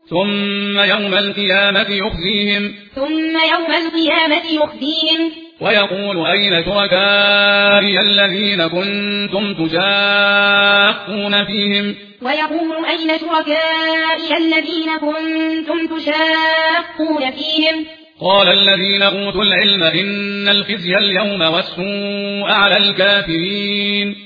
ثم يوم القيامة يخزيهم ويقول أين شركائي الذين كنتم تشاقون فيهم قال الذين أوتوا العلم إن الخزي اليوم والسوء على الكافرين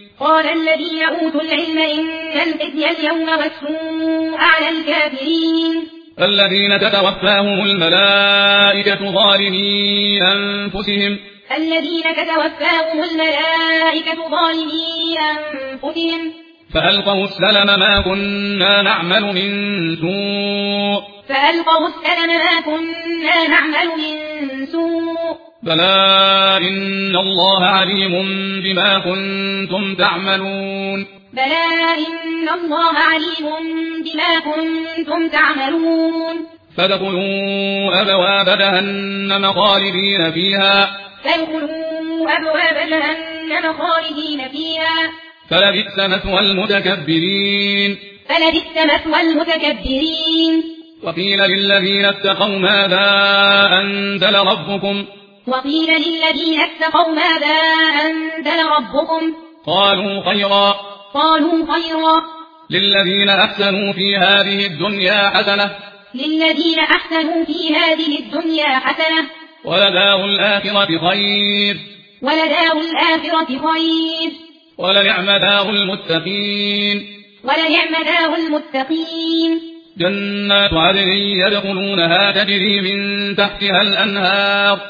الذين تتوفاهم الملائكة ظالمي أنفسهم فألقوا السلم ما كنا نعمل من سوء بلى إن الله عليم بما كنتم تعملون فادخلوا أبواب جهنم خالدين فيها فلبئس مثوى المتكبرين وقيل للذين اتقوا ماذا أنزل ربكم قالوا خيرا للذين أحسنوا في هذه الدنيا حسنة ولدار الآخرة خير ولنعم دار المتقين جنات عدن يدخلونها تجري من تحتها الأنهار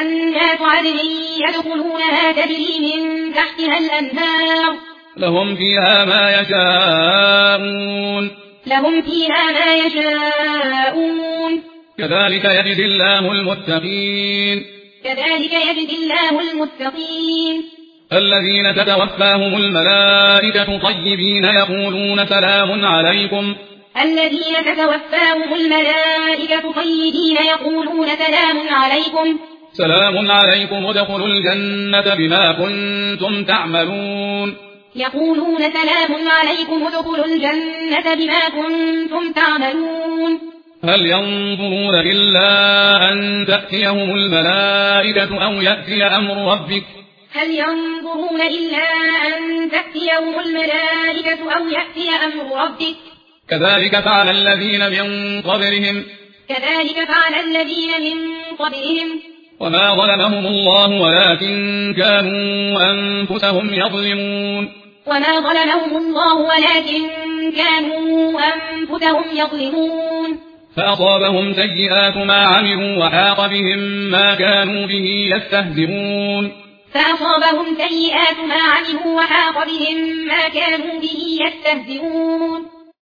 لهم فيها ما يشاءون كذلك يجزي الله المتقين الذين تتوفاهم الملائكة طيبين يقولون سلام عليكم ادخلوا الجنة بما كنتم تعملون هل ينظرون إلا أن تأتيهم الملائكة أو يأتي أمر ربك كذلك فعل الذين من قبلهم وما ظلمهم الله ولكن كانوا أنفسهم يظلمون فأصابهم سيئات ما عملوا وحاق بهم ما كانوا به يستهزئون